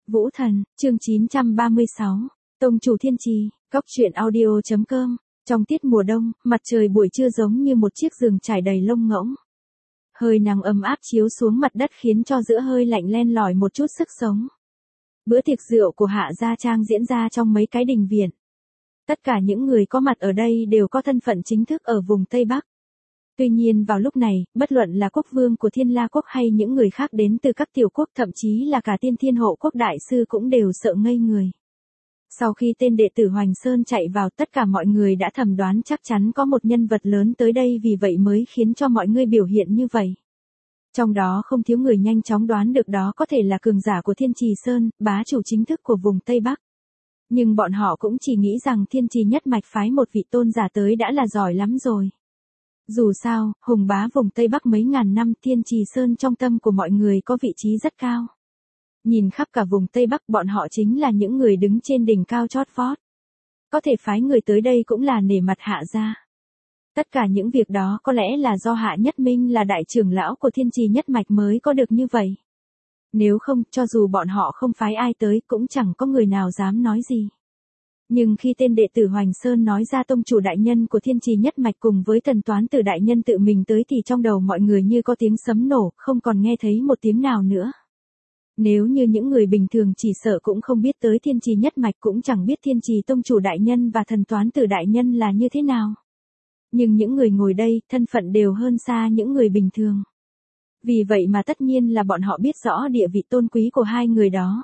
Vũ Thần, chương 936, Tông chủ Thiên Trì, Cóc truyện audio.com. Trong tiết mùa đông, mặt trời buổi trưa giống như một chiếc giường trải đầy lông ngỗng. Hơi nắng ấm áp chiếu xuống mặt đất khiến cho giữa hơi lạnh len lỏi một chút sức sống. Bữa tiệc rượu của Hạ Gia Trang diễn ra trong mấy cái đình viện. Tất cả những người có mặt ở đây đều có thân phận chính thức ở vùng Tây Bắc. Tuy nhiên vào lúc này, bất luận là quốc vương của Thiên La quốc hay những người khác đến từ các tiểu quốc, thậm chí là cả Tiên Thiên Hộ quốc đại sư cũng đều sợ ngây người. Sau khi tên đệ tử Hoành Sơn chạy vào, tất cả mọi người đã thầm đoán chắc chắn có một nhân vật lớn tới đây, vì vậy mới khiến cho mọi người biểu hiện như vậy. Trong đó không thiếu người nhanh chóng đoán được đó có thể là cường giả của Thiên Trì Sơn, bá chủ chính thức của vùng Tây Bắc. Nhưng bọn họ cũng chỉ nghĩ rằng Thiên Trì nhất mạch phái một vị tôn giả tới đã là giỏi lắm rồi. Dù sao, hùng bá vùng Tây Bắc mấy ngàn năm, Thiên Trì Sơn trong tâm của mọi người có vị trí rất cao. Nhìn khắp cả vùng Tây Bắc, bọn họ chính là những người đứng trên đỉnh cao chót vót. Có thể phái người tới đây cũng là nể mặt Hạ gia. Tất cả những việc đó có lẽ là do Hạ Nhất Minh là đại trưởng lão của Thiên Trì nhất mạch mới có được như vậy. Nếu không, cho dù bọn họ không phái ai tới cũng chẳng có người nào dám nói gì. Nhưng khi tên đệ tử Hoành Sơn nói ra tông chủ đại nhân của Thiên Trì nhất mạch cùng với Thần Toán Tử đại nhân tự mình tới thì trong đầu mọi người như có tiếng sấm nổ, không còn nghe thấy một tiếng nào nữa. Nếu như những người bình thường chỉ sợ cũng không biết tới Thiên Trì nhất mạch, cũng chẳng biết Thiên Trì tông chủ đại nhân và Thần Toán Tử đại nhân là như thế nào. Nhưng những người ngồi đây, thân phận đều hơn xa những người bình thường. Vì vậy mà tất nhiên là bọn họ biết rõ địa vị tôn quý của hai người đó.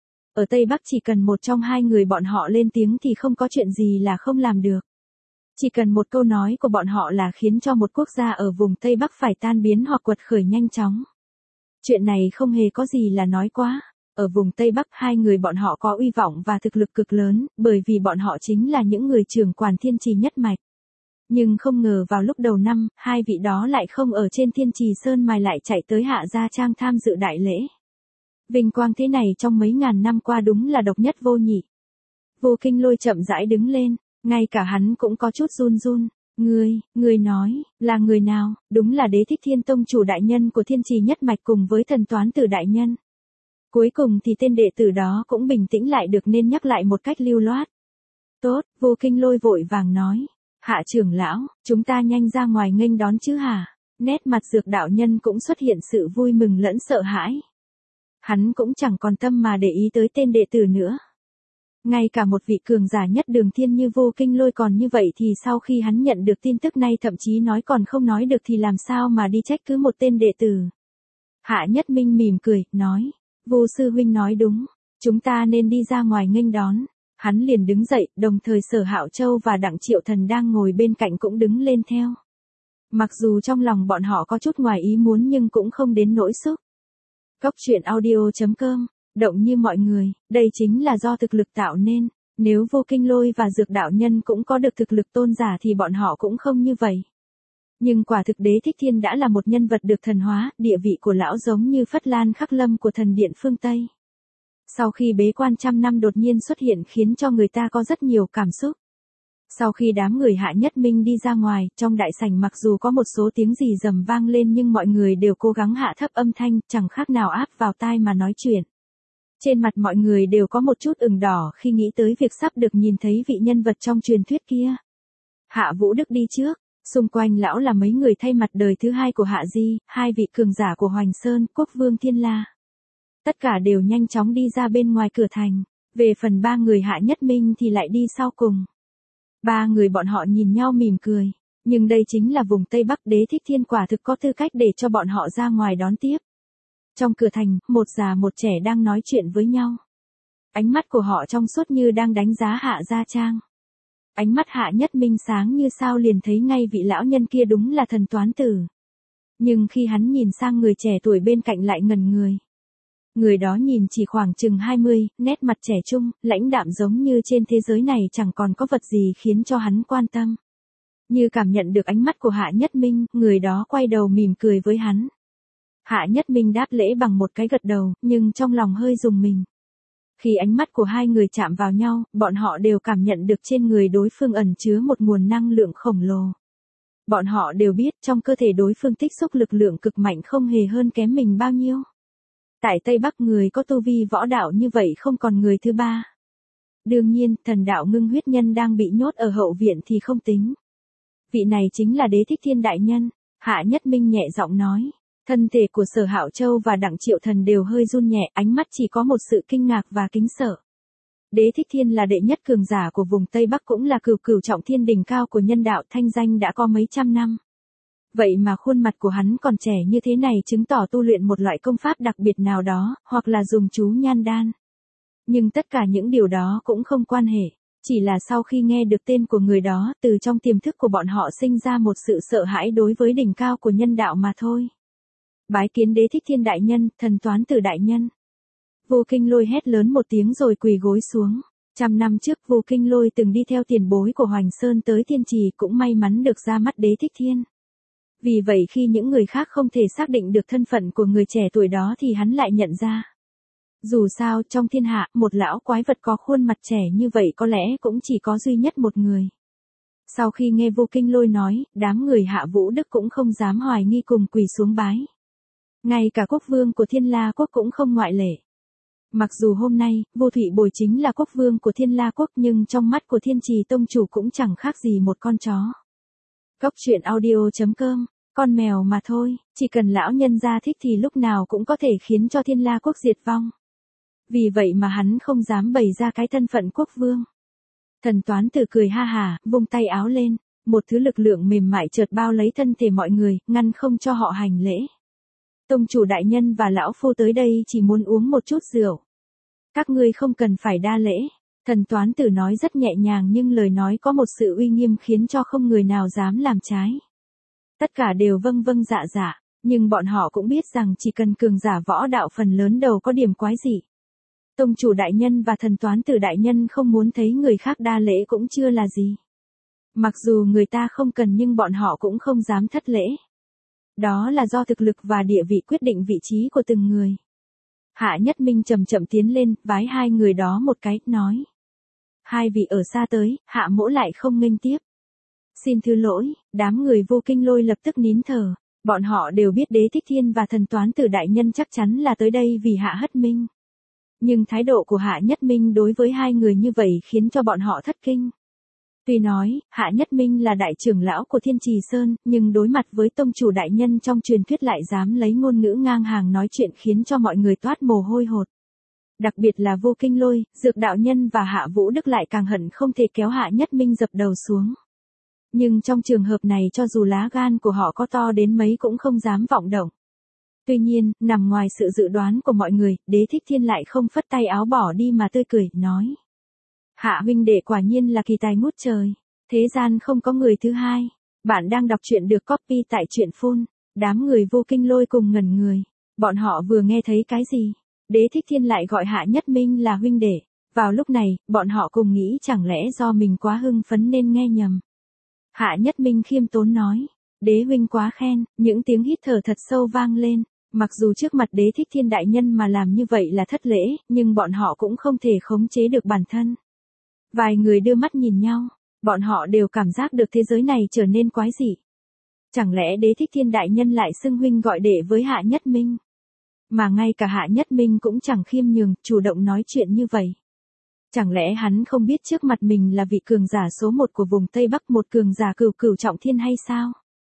Ở Tây Bắc chỉ cần một trong hai người bọn họ lên tiếng thì không có chuyện gì là không làm được. Chỉ cần một câu nói của bọn họ là khiến cho một quốc gia ở vùng Tây Bắc phải tan biến hoặc quật khởi nhanh chóng. Chuyện này không hề có gì là nói quá. Ở vùng Tây Bắc hai người bọn họ có uy vọng và thực lực cực lớn, bởi vì bọn họ chính là những người trưởng quản Thiên Trì nhất mạch. Nhưng không ngờ vào lúc đầu năm, hai vị đó lại không ở trên Thiên Trì Sơn mà lại chạy tới Hạ Gia Trang tham dự đại lễ. Vinh quang thế này trong mấy ngàn năm qua đúng là độc nhất vô nhị. Vô Kinh Lôi chậm rãi đứng lên, ngay cả hắn cũng có chút run run. Ngươi nói, là người nào? Đúng là Đế Thích Thiên tông chủ đại nhân của Thiên Trì nhất mạch cùng với Thần Toán Tử đại nhân. Cuối cùng thì tên đệ tử đó cũng bình tĩnh lại được nên nhắc lại một cách lưu loát. Tốt, Vô Kinh Lôi vội vàng nói. Hạ trưởng lão, chúng ta nhanh ra ngoài nghênh đón chứ hả? Nét mặt Dược đạo nhân cũng xuất hiện sự vui mừng lẫn sợ hãi. Hắn cũng chẳng còn tâm mà để ý tới tên đệ tử nữa. Ngay cả một vị cường giả nhất Đường Thiên như Vô Kinh Lôi còn như vậy thì sau khi hắn nhận được tin tức này thậm chí nói còn không nói được thì làm sao mà đi trách cứ một tên đệ tử. Hạ Nhất Minh mỉm cười, nói, Vô sư huynh nói đúng, chúng ta nên đi ra ngoài nghênh đón. Hắn liền đứng dậy, đồng thời Sở Hạo Châu và Đặng Triệu Thần đang ngồi bên cạnh cũng đứng lên theo. Mặc dù trong lòng bọn họ có chút ngoài ý muốn nhưng cũng không đến nỗi sốc. Cóc truyện audio.com, động như mọi người, đây chính là do thực lực tạo nên. Nếu Vô Kinh Lôi và Dược đạo nhân cũng có được thực lực tôn giả thì bọn họ cũng không như vậy. Nhưng quả thực Đế Thích Thiên đã là một nhân vật được thần hóa, địa vị của lão giống như Phất Lan Khắc Lâm của thần điện phương Tây. Sau khi bế quan trăm năm đột nhiên xuất hiện khiến cho người ta có rất nhiều cảm xúc. Sau khi đám người Hạ Nhất Minh đi ra ngoài, trong đại sảnh mặc dù có một số tiếng rì rầm vang lên nhưng mọi người đều cố gắng hạ thấp âm thanh, chẳng khác nào áp vào tai mà nói chuyện. Trên mặt mọi người đều có một chút ửng đỏ khi nghĩ tới việc sắp được nhìn thấy vị nhân vật trong truyền thuyết kia. Hạ Vũ Đức đi trước, xung quanh lão là mấy người thay mặt đời thứ hai của Hạ Di, hai vị cường giả của Hoành Sơn, quốc vương Thiên La. Tất cả đều nhanh chóng đi ra bên ngoài cửa thành. Về phần ba người Hạ Nhất Minh thì lại đi sau cùng. Ba người bọn họ nhìn nhau mỉm cười. Nhưng đây chính là vùng Tây Bắc, Đế Thích Thiên quả thực có tư cách để cho bọn họ ra ngoài đón tiếp. Trong cửa thành, một già một trẻ đang nói chuyện với nhau. Ánh mắt của họ trong suốt như đang đánh giá Hạ Gia Trang. Ánh mắt Hạ Nhất Minh sáng như sao liền thấy ngay vị lão nhân kia đúng là Thần Toán Tử. Nhưng khi hắn nhìn sang người trẻ tuổi bên cạnh lại ngẩn người. Người đó nhìn chỉ khoảng chừng 20, nét mặt trẻ trung, lãnh đạm giống như trên thế giới này chẳng còn có vật gì khiến cho hắn quan tâm. Như cảm nhận được ánh mắt của Hạ Nhất Minh, người đó quay đầu mỉm cười với hắn. Hạ Nhất Minh đáp lễ bằng một cái gật đầu, nhưng trong lòng hơi rùng mình. Khi ánh mắt của hai người chạm vào nhau, bọn họ đều cảm nhận được trên người đối phương ẩn chứa một nguồn năng lượng khổng lồ. Bọn họ đều biết trong cơ thể đối phương tích xúc lực lượng cực mạnh không hề hơn kém mình bao nhiêu. Tại Tây Bắc người có tu vi võ đạo như vậy không còn người thứ ba. Đương nhiên, thần đạo ngưng huyết nhân đang bị nhốt ở hậu viện thì không tính. Vị này chính là Đế Thích Thiên đại nhân, Hạ Nhất Minh nhẹ giọng nói. Thân thể của Sở Hạo Châu và Đặng Triệu Thần đều hơi run nhẹ, ánh mắt chỉ có một sự kinh ngạc và kính sợ. Đế Thích Thiên là đệ nhất cường giả của vùng Tây Bắc, cũng là cửu cửu trọng thiên đỉnh cao của nhân đạo, thanh danh đã có mấy trăm năm. Vậy mà khuôn mặt của hắn còn trẻ như thế này chứng tỏ tu luyện một loại công pháp đặc biệt nào đó, hoặc là dùng chú nhan đan. Nhưng tất cả những điều đó cũng không quan hệ, chỉ là sau khi nghe được tên của người đó, từ trong tiềm thức của bọn họ sinh ra một sự sợ hãi đối với đỉnh cao của nhân đạo mà thôi. Bái kiến Đế Thích Thiên đại nhân, Thần Toán Tử đại nhân. Vô Kinh Lôi hét lớn một tiếng rồi quỳ gối xuống. 100 năm trước Vô Kinh Lôi từng đi theo tiền bối của Hoành Sơn tới Thiên Trì, cũng may mắn được ra mắt Đế Thích Thiên. Vì vậy khi những người khác không thể xác định được thân phận của người trẻ tuổi đó thì hắn lại nhận ra. Dù sao trong thiên hạ, một lão quái vật có khuôn mặt trẻ như vậy có lẽ cũng chỉ có duy nhất một người. Sau khi nghe Vô Kinh Lôi nói, đám người Hạ Vũ Đức cũng không dám hoài nghi, cùng quỳ xuống bái. Ngay cả quốc vương của Thiên La Quốc cũng không ngoại lệ. Mặc dù hôm nay, Vô Thụy Bồi chính là quốc vương của Thiên La Quốc, nhưng trong mắt của Thiên Trì Tông chủ cũng chẳng khác gì một con chó. Cốc truyện audio.com, con mèo mà thôi, chỉ cần lão nhân gia thích thì lúc nào cũng có thể khiến cho Thiên La Quốc diệt vong. Vì vậy mà hắn không dám bày ra cái thân phận quốc vương. Thần Toán Tử cười ha hả, vung tay áo lên, một thứ lực lượng mềm mại chợt bao lấy thân thể mọi người, ngăn không cho họ hành lễ. Tông chủ đại nhân và lão phu tới đây chỉ muốn uống một chút rượu. Các ngươi không cần phải đa lễ. Thần Toán Tử nói rất nhẹ nhàng, nhưng lời nói có một sự uy nghiêm khiến cho không người nào dám làm trái. Tất cả đều vâng vâng dạ dạ, nhưng bọn họ cũng biết rằng chỉ cần cường giả võ đạo phần lớn đầu có điểm quái dị. Tông chủ đại nhân và Thần Toán Tử đại nhân không muốn thấy người khác đa lễ cũng chưa là gì. Mặc dù người ta không cần nhưng bọn họ cũng không dám thất lễ. Đó là do thực lực và địa vị quyết định vị trí của từng người. Hạ Nhất Minh chậm chậm tiến lên, vái hai người đó một cái, nói. Hai vị ở xa tới, Hạ mỗ lại không nghênh tiếp. Xin thứ lỗi, đám người Vô Kinh Lôi lập tức nín thở. Bọn họ đều biết Đế Thích Thiên và Thần Toán Tử đại nhân chắc chắn là tới đây vì Hạ Hất Minh. Nhưng thái độ của Hạ Nhất Minh đối với hai người như vậy khiến cho bọn họ thất kinh. Tuy nói, Hạ Nhất Minh là đại trưởng lão của Thiên Trì Sơn, nhưng đối mặt với tông chủ đại nhân trong truyền thuyết lại dám lấy ngôn ngữ ngang hàng nói chuyện khiến cho mọi người toát mồ hôi hột. Đặc biệt là Vô Kinh Lôi, Dược đạo nhân và Hạ Vũ Đức lại càng hận không thể kéo Hạ Nhất Minh dập đầu xuống. Nhưng trong trường hợp này cho dù lá gan của họ có to đến mấy cũng không dám vọng động. Tuy nhiên, nằm ngoài sự dự đoán của mọi người, Đế Thích Thiên lại không phất tay áo bỏ đi mà tươi cười, nói. Hạ huynh đệ quả nhiên là kỳ tài ngút trời. Thế gian không có người thứ hai. Bạn đang đọc truyện được copy tại truyện phun. Đám người Vô Kinh Lôi cùng ngẩn người. Bọn họ vừa nghe thấy cái gì? Đế Thích Thiên lại gọi Hạ Nhất Minh là huynh đệ. Vào lúc này, bọn họ cùng nghĩ chẳng lẽ do mình quá hưng phấn nên nghe nhầm. Hạ Nhất Minh khiêm tốn nói. Đế huynh quá khen, những tiếng hít thở thật sâu vang lên. Mặc dù trước mặt Đế Thích Thiên đại nhân mà làm như vậy là thất lễ, nhưng bọn họ cũng không thể khống chế được bản thân. Vài người đưa mắt nhìn nhau, bọn họ đều cảm giác được thế giới này trở nên quái dị. Chẳng lẽ Đế Thích Thiên đại nhân lại xưng huynh gọi đệ với Hạ Nhất Minh? Mà ngay cả Hạ Nhất Minh cũng chẳng khiêm nhường, chủ động nói chuyện như vậy. Chẳng lẽ hắn không biết trước mặt mình là vị cường giả số 1 của vùng Tây Bắc, một cường giả cửu cửu trọng thiên hay sao?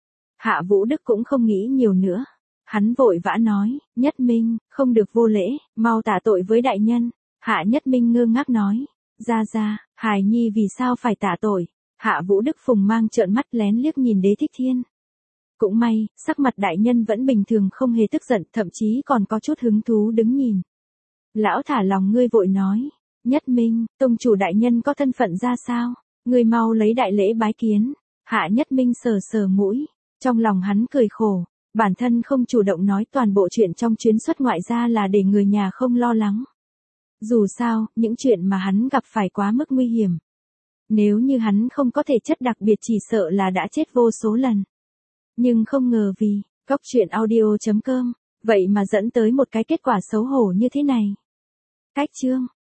Hạ Vũ Đức cũng không nghĩ nhiều nữa. Hắn vội vã nói, Nhất Minh, không được vô lễ, mau tạ tội với đại nhân. Hạ Nhất Minh ngơ ngác nói, ra, hài nhi vì sao phải tạ tội? Hạ Vũ Đức phùng mang trợn mắt lén liếc nhìn Đế Thích Thiên. Cũng may, sắc mặt đại nhân vẫn bình thường, không hề tức giận, thậm chí còn có chút hứng thú đứng nhìn. Lão thả lòng ngươi, vội nói, Nhất Minh, tông chủ đại nhân có thân phận ra sao? Ngươi mau lấy đại lễ bái kiến. Hạ Nhất Minh sờ sờ mũi, trong lòng hắn cười khổ. Bản thân không chủ động nói toàn bộ chuyện trong chuyến xuất ngoại ra là để người nhà không lo lắng. Dù sao, những chuyện mà hắn gặp phải quá mức nguy hiểm. Nếu như hắn không có thể chất đặc biệt chỉ sợ là đã chết vô số lần. Nhưng không ngờ vì, cốc truyện audio.com, vậy mà dẫn tới một cái kết quả xấu hổ như thế này. Cách chương.